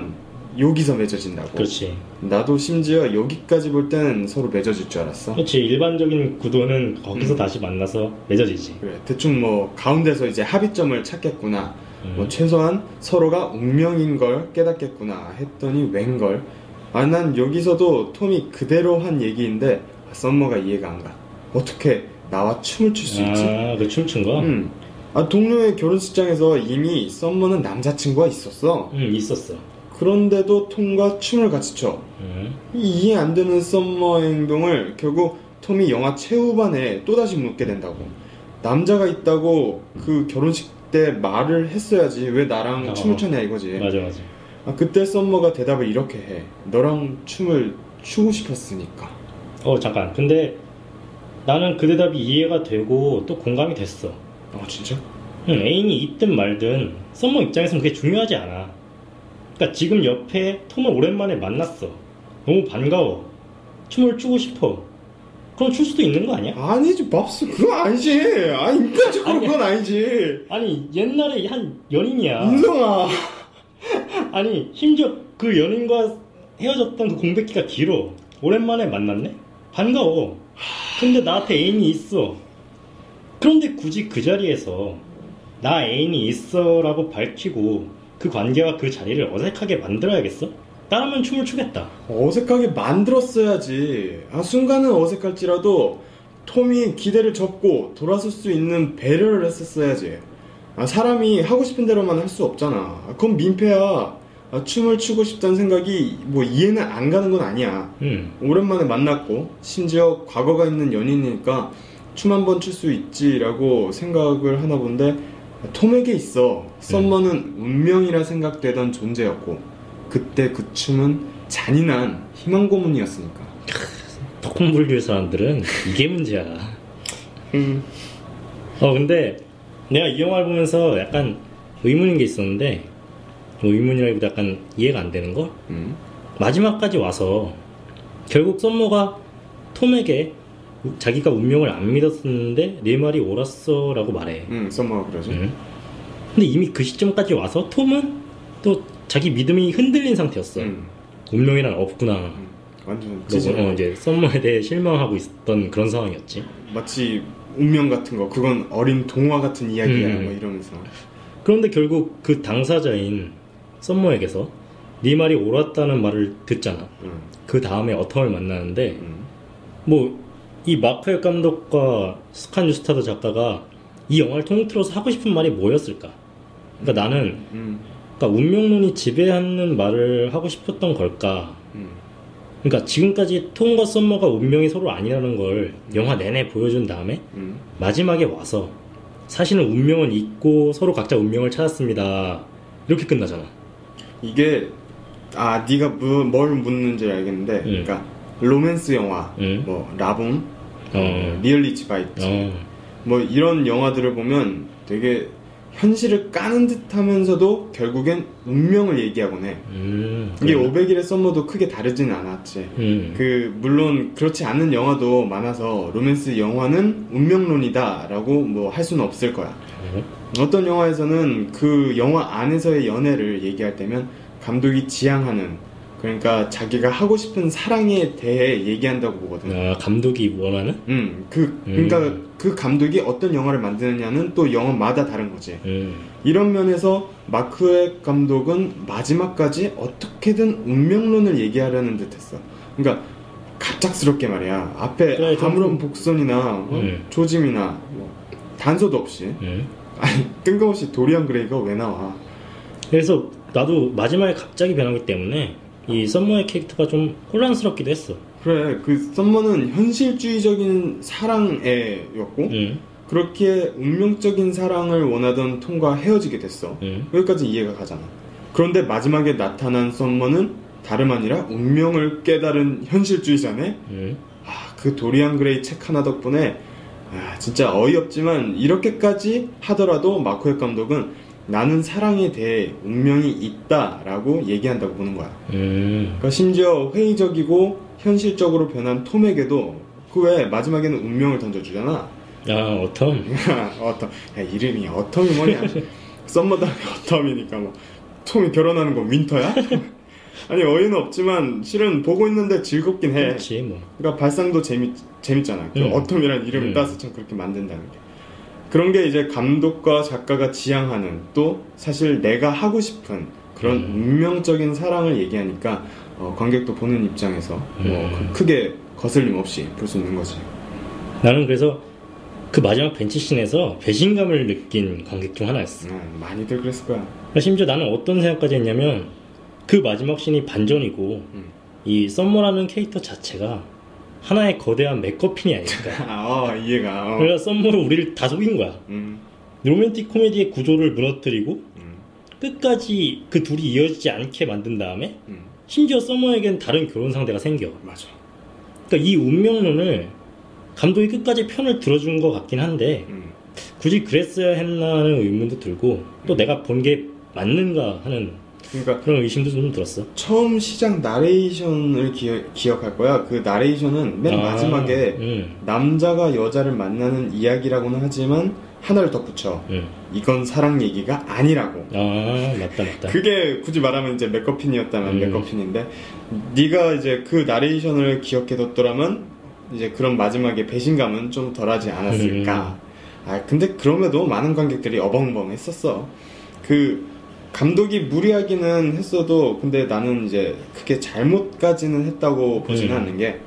여기서 맺어진다고. 그렇지. 나도 심지어 여기까지 볼 때는 서로 맺어질 줄 알았어. 그렇지. 일반적인 구도는 거기서 음. 다시 만나서 맺어지지. 그래. 대충 뭐 가운데서 이제 합의점을 찾겠구나. 음. 뭐 최소한 서로가 운명인 걸 깨닫겠구나 했더니 웬걸. 아, 난 여기서도 톰이 그대로 한 얘기인데 썸머가 이해가 안 가. 어떻게 나와 춤을 출 수 있지? 아, 그 춤춘 거? 음. 아, 동료의 결혼식장에서 이미 썸머는 남자친구가 있었어. 응, 있었어. 그런데도 톰과 춤을 같이 춰. 음. 이해 안 되는 썸머의 행동을 결국 톰이 영화 최후반에 또다시 묻게 된다고. 남자가 있다고 그 결혼식 때 말을 했어야지 왜 나랑 어. 춤을 췄냐 이거지. 맞아 맞아. 아, 그때 썸머가 대답을 이렇게 해. 너랑 춤을 추고 싶었으니까. 어 잠깐. 근데 나는 그 대답이 이해가 되고 또 공감이 됐어. 아 진짜? 응, 애인이 있든 말든 썸머 입장에서는 그게 중요하지 않아. 그러니까 지금 옆에 톰을 오랜만에 만났어. 너무 반가워. 춤을 추고 싶어. 그럼 출 수도 있는 거 아니야? 아니지 밥스 그건 아니지. 아 인간적으로 그건 아니지. 아니 옛날에 한 연인이야. 인성아. 아니 심지어 그 연인과 헤어졌던 그 공백기가 길어. 오랜만에 만났네? 반가워. 근데 나한테 애인이 있어. 그런데 굳이 그 자리에서 나 애인이 있어 라고 밝히고 그 관계와 그 자리를 어색하게 만들어야겠어? 나라면 춤을 추겠다. 어색하게 만들었어야지. 아, 순간은 어색할지라도 톰이 기대를 접고 돌아설 수 있는 배려를 했었어야지. 아, 사람이 하고 싶은 대로만 할 수 없잖아. 아, 그건 민폐야. 아, 춤을 추고 싶다는 생각이 뭐 이해는 안 가는 건 아니야. 음. 오랜만에 만났고 심지어 과거가 있는 연인이니까 춤 한 번 출 수 있지라고 생각을 하나 본데 톰에게 있어 썸머는 음. 운명이라 생각되던 존재였고 그때 그 춤은 잔인한 희망 고문이었으니까. 덕분불교의 사람들은 이게 문제야. 음. 어 근데 내가 이 영화를 보면서 약간 의문인 게 있었는데 뭐 의문이라기보다 약간 이해가 안 되는 거? 음. 마지막까지 와서 결국 썸머가 톰에게 자기가 운명을 안 믿었었는데 내 말이 옳았어 라고 말해. 응, 썸머가 그러지. 응. 근데 이미 그 시점까지 와서 톰은 또 자기 믿음이 흔들린 상태였어. 응. 운명이란 없구나. 응. 완전 찌질. 어, 이제 썸머에 대해 실망하고 있었던 그런 상황이었지. 마치 운명 같은 거, 그건 어린 동화 같은 이야기야, 음. 뭐 이러면서. 그런데 결국 그 당사자인 썸머에게서 네 말이 옳았다는 말을 듣잖아. 음. 그 다음에 어텀을 만나는데 음. 뭐 이 마크엘 감독과 스칸 뉴스타드 작가가 이 영화를 통틀어서 하고 싶은 말이 뭐였을까? 그러니까 음. 나는 음. 그러니까 운명론이 지배하는 말을 하고 싶었던 걸까? 음. 그러니까 지금까지 톰과 썸머가 운명이 서로 아니라는 걸 음. 영화 내내 보여준 다음에 음. 마지막에 와서 사실은 운명은 있고 서로 각자 운명을 찾았습니다. 이렇게 끝나잖아. 이게 아 네가 뭐, 뭘 묻는지 알겠는데 음. 그러니까 로맨스 영화 음. 뭐 라붐, 어. 리얼리치 바이트 어. 뭐 이런 영화들을 보면 되게 현실을 까는 듯 하면서도 결국엔 운명을 얘기하곤 해. 음, 이게 오백 일의 썸머도 크게 다르진 않았지. 음. 그 물론 그렇지 않은 영화도 많아서 로맨스 영화는 운명론이다 라고 뭐 할 수는 없을 거야. 음. 어떤 영화에서는 그 영화 안에서의 연애를 얘기할 때면 감독이 지향하는, 그러니까 자기가 하고 싶은 사랑에 대해 얘기한다고 보거든. 아, 감독이 원하는? 음, 그, 그러니까 음. 그 감독이 어떤 영화를 만드느냐는 또 영화마다 다른 거지. 음. 이런 면에서 마크의 감독은 마지막까지 어떻게든 운명론을 얘기하려는 듯 했어. 그러니까 갑작스럽게 말이야. 앞에 그래, 아무런 복선이나 어? 음. 조짐이나 뭐 단서도 없이 음. 아니, 뜬금없이 도리안 그레이가 왜 나와. 그래서 나도 마지막에 갑자기 변하기 때문에 이 썸머의 캐릭터가 좀 혼란스럽기도 했어. 그래, 그 썸머는 현실주의적인 사랑애였고 음. 그렇게 운명적인 사랑을 원하던 톰과 헤어지게 됐어. 음. 여기까지 이해가 가잖아. 그런데 마지막에 나타난 썸머는 다름 아니라 운명을 깨달은 현실주의자네. 음. 아, 그 도리안 그레이 책 하나 덕분에 아, 진짜 어이없지만 이렇게까지 하더라도 마크의 감독은 나는 사랑에 대해 운명이 있다라고 얘기한다고 보는 거야. 음. 그러니까 심지어 회의적이고 현실적으로 변한 톰에게도 그 외에 마지막에는 운명을 던져주잖아. 아, 어텀? 어텀. 야, 이름이 어텀이 뭐냐. 썸머 다음에 어텀이니까 뭐 톰이 결혼하는 건 윈터야? 아니 어이는 없지만 실은 보고 있는데 즐겁긴 해. 그렇지 뭐. 그러니까 발상도 재밌 재밌잖아. 그 음. 어텀이라는 이름을 음. 따서 참 그렇게 만든다는 게. 그런 게 이제 감독과 작가가 지향하는 또 사실 내가 하고 싶은 그런 음. 운명적인 사랑을 얘기하니까 어, 관객도 보는 입장에서 뭐 음. 크게 거슬림 없이 볼 수 있는 거지. 나는 그래서 그 마지막 벤치씬에서 배신감을 느낀 관객 중 하나였어. 음, 많이들 그랬을 거야. 심지어 나는 어떤 생각까지 했냐면 그 마지막 씬이 반전이고 음. 이 썸머라는 캐릭터 자체가 하나의 거대한 맥거핀이 아닐까. 아, 이해가. 어. 그래서 썸머로 우리를 다 속인 거야. 음, 로맨틱 코미디의 구조를 무너뜨리고 음, 끝까지 그 둘이 이어지지 않게 만든 다음에 음, 심지어 썸머에겐 다른 결혼 상대가 생겨. 맞아. 그러니까 이 운명론을 감독이 끝까지 편을 들어준 것 같긴 한데 음, 굳이 그랬어야 했나 하는 의문도 들고 또 내가 본 게 맞는가 하는 그러니까 그런 의심도 좀 들었어. 처음 시작 나레이션을 기억, 기억할 거야. 그 나레이션은 맨 아, 마지막에 음, 남자가 여자를 만나는 이야기라고는 하지만 하나를 더 붙여. 음. 이건 사랑 얘기가 아니라고. 아 맞다 맞다. 그게 굳이 말하면 이제 맥거핀이었다면 음. 맥거핀인데 네가 이제 그 나레이션을 기억해뒀더라면 이제 그런 마지막에 배신감은 좀 덜하지 않았을까. 음. 아 근데 그럼에도 많은 관객들이 어벙벙했었어. 그 감독이 무리하기는 했어도 근데 나는 이제 그게 잘못까지는 했다고 보지는 음. 않는 게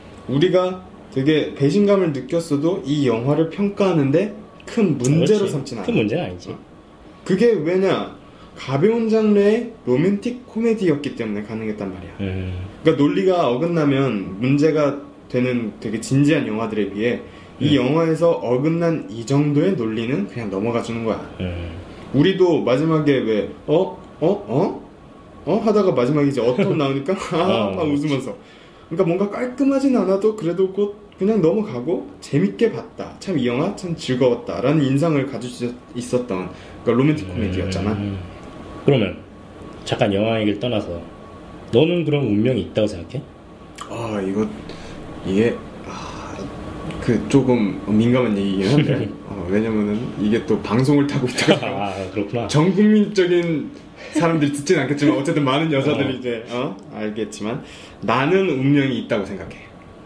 우리가 되게 배신감을 느꼈어도 이 영화를 평가하는데 큰 문제로 그렇지. 삼진 않아. 큰 문제는 아니지. 그게 왜냐? 가벼운 장르의 로맨틱 코미디였기 때문에 가능했단 말이야. 음, 그러니까 논리가 어긋나면 문제가 되는 되게 진지한 영화들에 비해 이 음. 영화에서 어긋난 이 정도의 논리는 그냥 넘어가 주는 거야. 음. 우리도 마지막에 왜 어? 어? 어? 어? 하다가 마지막에 이제 어텀 나오니까 아, 어. 막 웃으면서 그러니까 뭔가 깔끔하진 않아도 그래도 곧 그냥 넘어가고 재밌게 봤다. 참 이 영화 참 즐거웠다 라는 인상을 가질 수 있었던 그러니까 로맨틱 코미디였잖아. 음. 그러면 잠깐 영화 얘기를 떠나서 너는 그런 운명이 있다고 생각해? 아 이거 이게 아, 그 조금 민감한 얘기긴 한데 어, 왜냐면은 이게 또 방송을 타고 있다가 아 그렇구나. 전 국민적인 사람들이 듣진 않겠지만 어쨌든 많은 여자들이 어. 이제 어? 알겠지만 나는 운명이 있다고 생각해.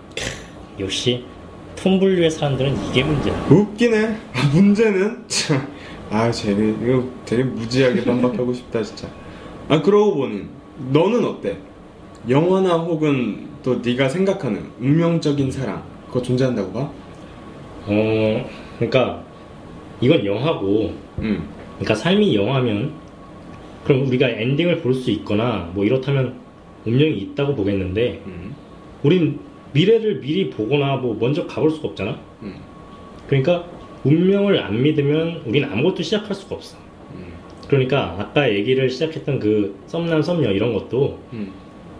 역시 톰블류의 사람들은 이게 문제야. 웃기네. 문제는 참, 아 쟤네 이거 되게 무지하게 반박하고 싶다 진짜. 아 그러고 보니 너는 어때? 영화나 혹은 또 네가 생각하는 운명적인 사랑 그거 존재한다고 봐? 어, 그러니까 이건 영화고, 응. 그러니까 삶이 영화면 그럼 우리가 엔딩을 볼 수 있거나 뭐 이렇다면 운명이 있다고 보겠는데, 응. 우린 미래를 미리 보거나 뭐 먼저 가볼 수가 없잖아. 응. 그러니까 운명을 안 믿으면 우린 아무것도 시작할 수가 없어. 응. 그러니까 아까 얘기를 시작했던 그 썸남 썸녀 이런 것도 응.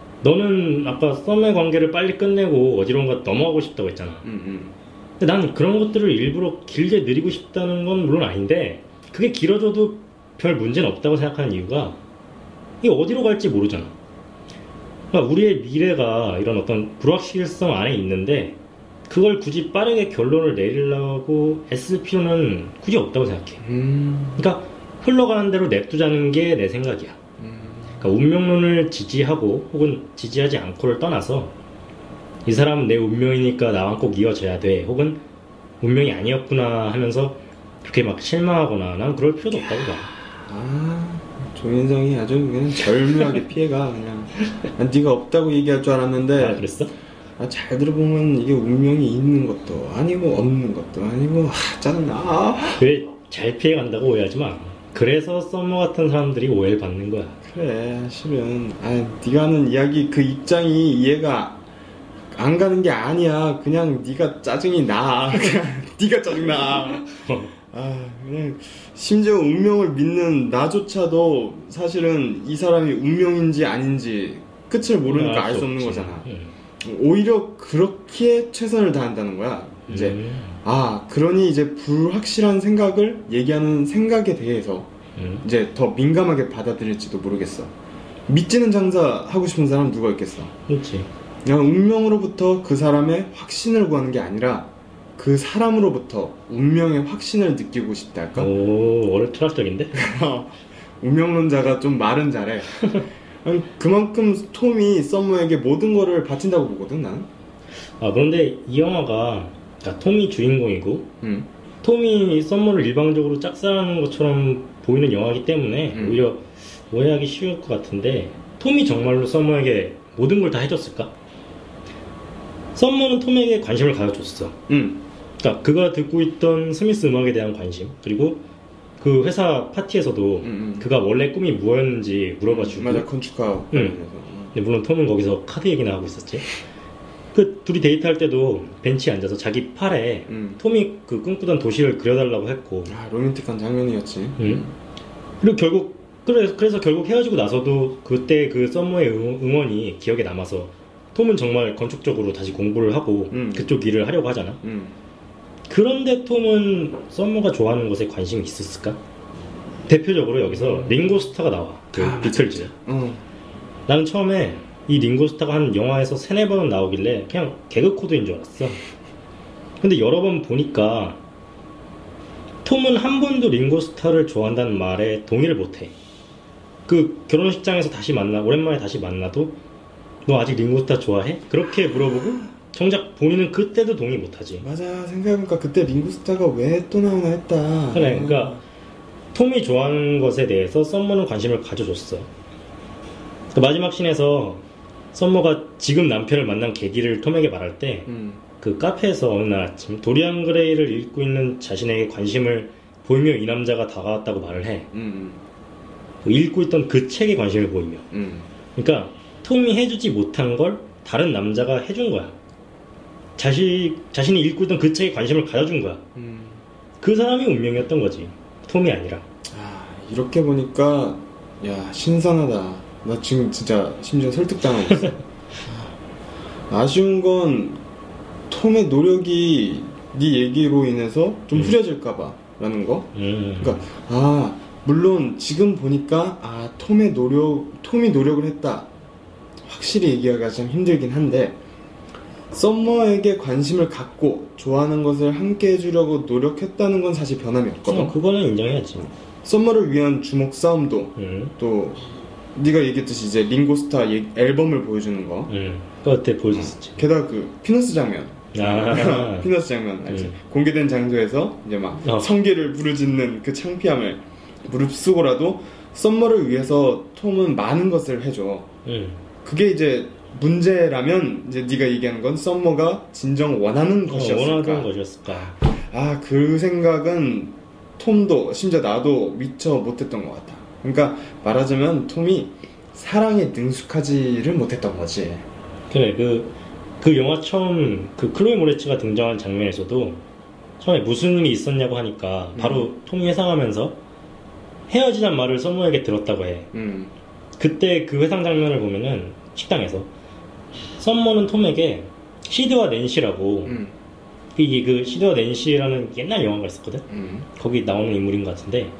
너는 아까 썸의 관계를 빨리 끝내고 어디론가 넘어가고 싶다고 했잖아. 응. 응. 근데 난 그런 것들을 일부러 길게 느리고 싶다는 건 물론 아닌데 그게 길어져도 별 문제는 없다고 생각하는 이유가 이게 어디로 갈지 모르잖아. 그러니까 우리의 미래가 이런 어떤 불확실성 안에 있는데 그걸 굳이 빠르게 결론을 내리려고 애쓸 필요는 굳이 없다고 생각해. 음. 그러니까 흘러가는 대로 냅두자는 게 내 생각이야. 음. 그러니까 운명론을 지지하고 혹은 지지하지 않고를 떠나서 이 사람은 내 운명이니까 나와 꼭 이어져야 돼 혹은 운명이 아니었구나 하면서 그렇게 막 실망하거나 난 그럴 필요도 없다고 봐. 아, 조인성이 아주 그냥 절묘하게 피해가 그냥 난 네가 없다고 얘기할 줄 알았는데 아 그랬어? 아, 잘 들어보면 이게 운명이 있는 것도 아니고 없는 것도 아니고 아, 짜증나. 아. 왜 잘 피해간다고 오해하지 마. 그래서 썸머 같은 사람들이 오해를 받는 거야. 그래 실은 아, 네가 하는 이야기 그 입장이 이해가 안 가는 게 아니야. 그냥 네가 짜증이 나. 그냥 네가 짜증나. 아, 그냥 심지어 운명을 믿는 나조차도 사실은 이 사람이 운명인지 아닌지 끝을 모르니까 알 수 없는 거잖아. 음. 오히려 그렇게 최선을 다한다는 거야. 이제 음. 아 그러니 이제 불확실한 생각을 얘기하는 생각에 대해서 음. 이제 더 민감하게 받아들일지도 모르겠어. 믿지는 장사 하고 싶은 사람 누가 있겠어? 그렇지. 그냥 운명으로부터 그 사람의 확신을 구하는 게 아니라 그 사람으로부터 운명의 확신을 느끼고 싶다 할까? 오, 오늘 철학적인데? 운명론자가 좀 말은 잘해. 아니, 그만큼 톰이 썸머에게 모든 거를 바친다고 보거든 나는. 아 그런데 이 영화가 그러니까 톰이 주인공이고 음. 톰이 썸머를 일방적으로 짝사랑하는 것처럼 보이는 영화이기 때문에 음. 오히려 오해하기 쉬울 것 같은데 톰이 정말로 썸머에게 모든 걸 다 해줬을까? 썸머는 톰에게 관심을 가져줬어. 음. 그러니까 그가 듣고 있던 스미스 음악에 대한 관심, 그리고 그 회사 파티에서도 음, 음. 그가 원래 꿈이 뭐였는지 물어봐주고. 맞아, 건축가. 응. 근데 물론 톰은 거기서 카드 얘기나 하고 있었지. 그 둘이 데이트할 때도 벤치에 앉아서 자기 팔에 음. 톰이 그 꿈꾸던 도시를 그려달라고 했고. 아, 로맨틱한 장면이었지. 응. 그리고 결국 그래, 그래서 결국 헤어지고 나서도 그때 그 썸머의 응- 응원이 기억에 남아서 톰은 정말 건축적으로 다시 공부를 하고 음. 그쪽 일을 하려고 하잖아. 음. 그런데 톰은 썸머가 좋아하는 것에 관심이 있었을까? 대표적으로 여기서 링고스타가 나와. 그 아, 비틀즈. 어. 나는 처음에 이 링고스타가 한 영화에서 세네 번은 나오길래 그냥 개그 코드인 줄 알았어. 근데 여러 번 보니까 톰은 한 번도 링고스타를 좋아한다는 말에 동의를 못해. 그 결혼식장에서 다시 만나, 오랜만에 다시 만나도 너 아직 링고스타 좋아해? 그렇게 물어보고 정작 본인은 그때도 동의 못하지. 맞아, 생각해보니까 그때 링고스타가 왜 또 나오나 했다. 그래, 그러니까 톰이 좋아하는 것에 대해서 썸머는 관심을 가져줬어. 그 마지막 씬에서 썸머가 지금 남편을 만난 계기를 톰에게 말할 때 그 음. 카페에서 어느 날 아침 도리안 그레이를 읽고 있는 자신에게 관심을 보이며 이 남자가 다가왔다고 말을 해. 음. 그 읽고 있던 그 책에 관심을 보이며. 음. 그러니까 톰이 해주지 못한 걸 다른 남자가 해준 거야. 자신, 자신이 읽고 있던 그 책에 관심을 가져준 거야. 음. 그 사람이 운명이었던 거지. 톰이 아니라. 아, 이렇게 보니까 야, 신선하다. 나 지금 진짜 심지어 설득당하고 있어. 아, 아쉬운 건 톰의 노력이 네 얘기로 인해서 좀 음. 흐려질까봐 라는 거. 음. 그러니까 아, 물론 지금 보니까 아, 톰의 노력, 톰이 노력을 했다. 확실히 얘기하기가 좀 힘들긴 한데 썸머에게 관심을 갖고 좋아하는 것을 함께 해주려고 노력했다는 건 사실 변함이 없거든. 어, 그거는 인정해야지. 썸머를 위한 주목 싸움도 음. 또 네가 얘기했듯이 이제 링고스타 얘- 앨범을 보여주는 거. 음. 그때 보여줬었지. 게다가 그 피너스 장면. 아. 피너스 장면 알지? 음. 공개된 장소에서 이제 막 어. 성기를 부르짖는 그 창피함을 무릅쓰고라도 썸머를 위해서 톰은 많은 것을 해줘. 음. 그게 이제 문제라면 이제 네가 얘기하는 건 썸머가 진정 원하는 어, 것이었을까? 원하던 것이었을까? 아, 그 생각은 톰도 심지어 나도 미처 못했던 것 같아. 그러니까 말하자면 톰이 사랑에 능숙하지를 못했던 거지. 그래, 그, 그 영화 처음 그 클로이 모레츠가 등장한 장면에서도 처음에 무슨 일이 있었냐고 하니까 바로 음. 톰이 회상하면서 헤어지자는 말을 썸머에게 들었다고 해. 음. 그때 그 회상 장면을 보면은 식당에서 썸머는 톰에게 시드와 낸시라고 음. 이게 그 시드와 낸시라는 옛날 영화가 있었거든. 음. 거기 나오는 인물인 것 같은데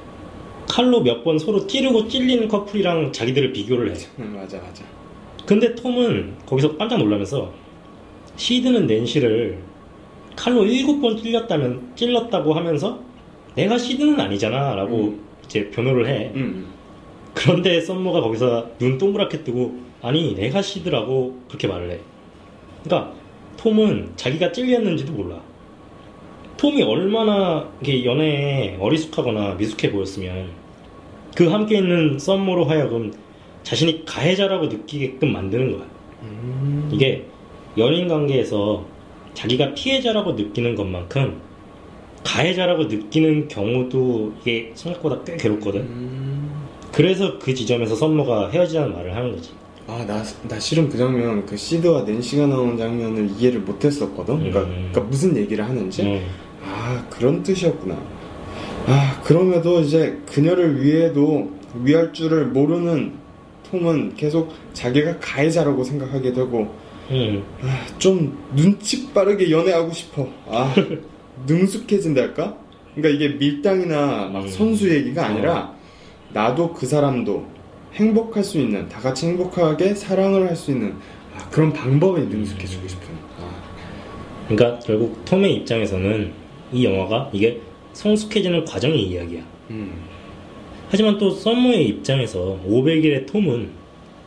칼로 몇 번 서로 찌르고 찔리는 커플이랑 자기들을 비교를 해. 음, 맞아, 맞아. 근데 톰은 거기서 깜짝 놀라면서 시드는 낸시를 칼로 일곱 번 찔렸다면 찔렀다고 하면서 내가 시드는 아니잖아 라고 음. 이제 변호를 해. 음. 그런데 썸머가 거기서 눈 동그랗게 뜨고 아니 내가 시드라고 그렇게 말을 해. 그러니까 톰은 자기가 찔렸는지도 몰라. 톰이 얼마나 이렇게 연애에 어리숙하거나 미숙해 보였으면 그 함께 있는 썸머로 하여금 자신이 가해자라고 느끼게끔 만드는 거야. 음. 이게 연인 관계에서 자기가 피해자라고 느끼는 것만큼 가해자라고 느끼는 경우도 이게 생각보다 꽤 괴롭거든. 음. 그래서 그 지점에서 썸머가 헤어지자는 말을 하는 거지. 아, 나, 나 실은 그 장면, 그 시드와 낸시가 나오는 장면을 이해를 못했었거든? 그러니까, 음. 그러니까 무슨 얘기를 하는지? 음. 아, 그런 뜻이었구나. 아, 그럼에도 이제 그녀를 위해도 위할 줄을 모르는 톰은 계속 자기가 가해자라고 생각하게 되고, 음. 아, 좀 눈치 빠르게 연애하고 싶어. 아, 능숙해진달까? 그러니까 이게 밀당이나 막 음. 선수 얘기가 아니라, 나도 그 사람도 행복할 수 있는, 다 같이 행복하게 사랑을 할 수 있는 아, 그런 방법에 능숙해지고 싶은. 아. 그러니까 결국 톰의 입장에서는 이 영화가 이게 성숙해지는 과정의 이야기야. 음. 하지만 또 썸머의 입장에서 오백 일의 톰은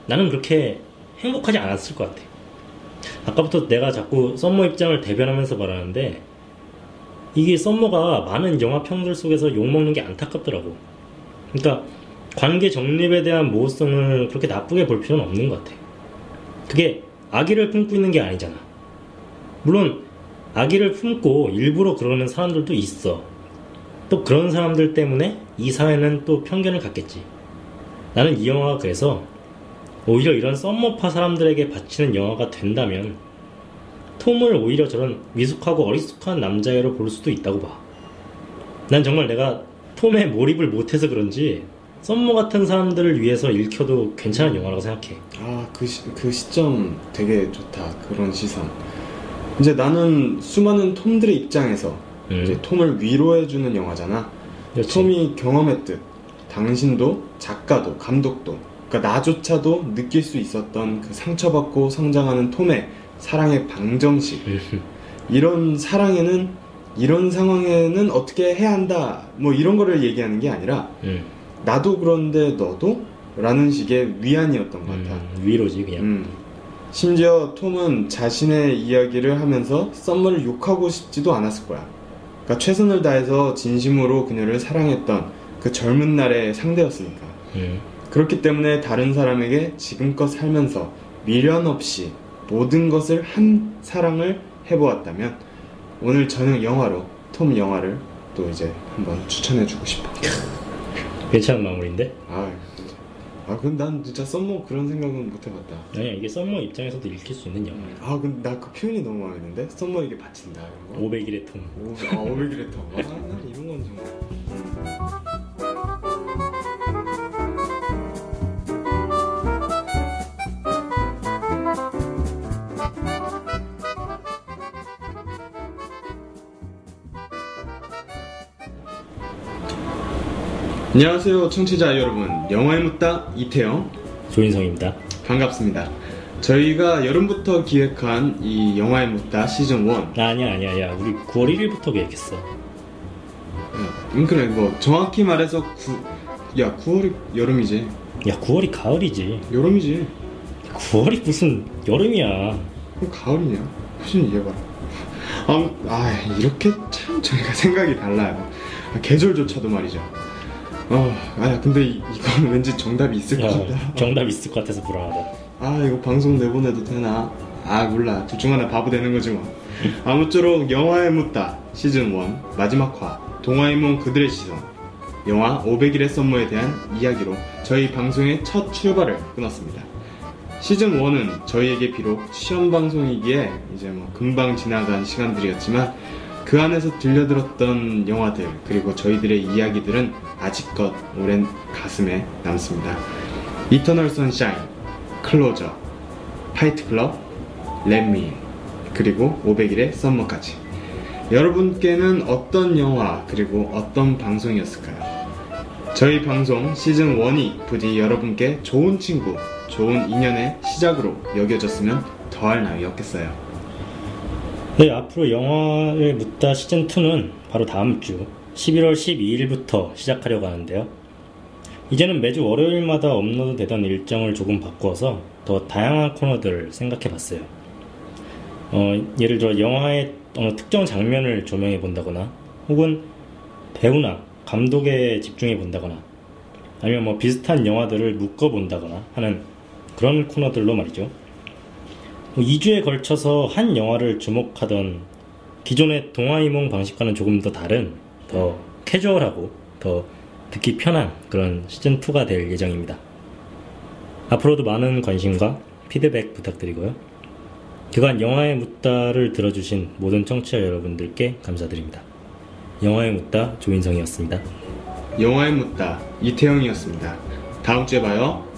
나는 그렇게 행복하지 않았을 것 같아. 아까부터 내가 자꾸 썸머 입장을 대변하면서 말하는데 이게 썸머가 많은 영화 평들 속에서 욕먹는 게 안타깝더라고. 그러니까 관계 정립에 대한 모호성을 그렇게 나쁘게 볼 필요는 없는 것 같아. 그게 악의를 품고 있는 게 아니잖아. 물론 악의를 품고 일부러 그러는 사람들도 있어. 또 그런 사람들 때문에 이 사회는 또 편견을 갖겠지. 나는 이 영화가 그래서 오히려 이런 썸머파 사람들에게 바치는 영화가 된다면 톰을 오히려 저런 미숙하고 어리숙한 남자애로 볼 수도 있다고 봐. 난 정말 내가 톰에 몰입을 못해서 그런지 썸머 같은 사람들을 위해서 읽혀도 괜찮은 영화라고 생각해. 아, 그, 시, 그 시점 되게 좋다. 그런 시선. 이제 나는 수많은 톰들의 입장에서 음. 이제 톰을 위로해주는 영화잖아. 그렇지. 톰이 경험했듯 당신도 작가도 감독도 그러니까 나조차도 느낄 수 있었던 그 상처받고 성장하는 톰의 사랑의 방정식. 이런 사랑에는 이런 상황에는 어떻게 해야 한다 뭐 이런 거를 얘기하는 게 아니라 음. 나도 그런데 너도? 라는 식의 위안이었던 것 같아. 음, 위로지 그냥. 음. 심지어 톰은 자신의 이야기를 하면서 썸머를 욕하고 싶지도 않았을 거야. 그러니까 최선을 다해서 진심으로 그녀를 사랑했던 그 젊은 날의 상대였으니까. 음. 그렇기 때문에 다른 사람에게 지금껏 살면서 미련 없이 모든 것을 한 사랑을 해보았다면 오늘 저녁 영화로 톰 영화를 또 이제 한번 추천해주고 싶어. 괜찮은 마무리인데? 아, 아 근데 난 진짜 썸머 그런 생각은 못 해봤다. 아니야, 이게 썸머 입장에서도 읽힐 수 있는 영화야. 아 근데 나 그 표현이 너무 마음에 드는데? 썸머에게 바친다 이런 거. 오백 일의 톰. 오, 아 오백 일의 톰. 아, 난 이런 건 정말. 안녕하세요 청취자 여러분, 영화에 묻다 이태영 조인성입니다. 반갑습니다. 저희가 여름부터 기획한 이 영화에 묻다 시즌 일. 아, 아니야 아니야 야 우리 구월 일일부터 계획했어. 음, 그래 뭐 정확히 말해서 구, 야 구월이 여름이지. 야 구월이 가을이지. 여름이지. 구월이 무슨 여름이야. 그럼 가을이냐? 무슨 이해봐라. 아, 아 이렇게 참 저희가 생각이 달라요. 아, 계절조차도 말이죠. 어, 아 근데 이, 이건 왠지 정답이 있을 것 야, 같다. 정답 있을 것 같아서 불안하다. 아 이거 방송 내보내도 되나? 아 몰라, 둘 중 하나 바보 되는 거지 뭐. 아무쪼록 영화에 묻다 시즌 일 마지막 화 동화의 그들의 시선, 영화 오백 일의 썸머에 대한 이야기로 저희 방송의 첫 출발을 끊었습니다. 시즌 일은 저희에게 비록 시험 방송이기에 이제 뭐 금방 지나간 시간들이었지만 그 안에서 들려들었던 영화들 그리고 저희들의 이야기들은 아직껏 오랜 가슴에 남습니다. 이터널 선샤인, 클로저, 파이트 클럽, 렛미, 그리고 오백 일의 썸머까지. 여러분께는 어떤 영화 그리고 어떤 방송이었을까요? 저희 방송 시즌 일이 부디 여러분께 좋은 친구, 좋은 인연의 시작으로 여겨졌으면 더할 나위 없겠어요. 네, 앞으로 영화에 묻다 시즌이는 바로 다음 주 십일월 십이일부터 시작하려고 하는데요. 이제는 매주 월요일마다 업로드 되던 일정을 조금 바꿔서 더 다양한 코너들을 생각해봤어요. 어, 예를 들어 영화의 어느 특정 장면을 조명해 본다거나 혹은 배우나 감독에 집중해 본다거나 아니면 뭐 비슷한 영화들을 묶어 본다거나 하는 그런 코너들로 말이죠. 이 주에 걸쳐서 한 영화를 주목하던 기존의 동화이몽 방식과는 조금 더 다른, 더 캐주얼하고 더 듣기 편한 그런 시즌이가 될 예정입니다. 앞으로도 많은 관심과 피드백 부탁드리고요. 그간 영화에 묻다를 들어주신 모든 청취자 여러분들께 감사드립니다. 영화에 묻다 조인성이었습니다. 영화에 묻다 이태영이었습니다. 다음 주에 봐요.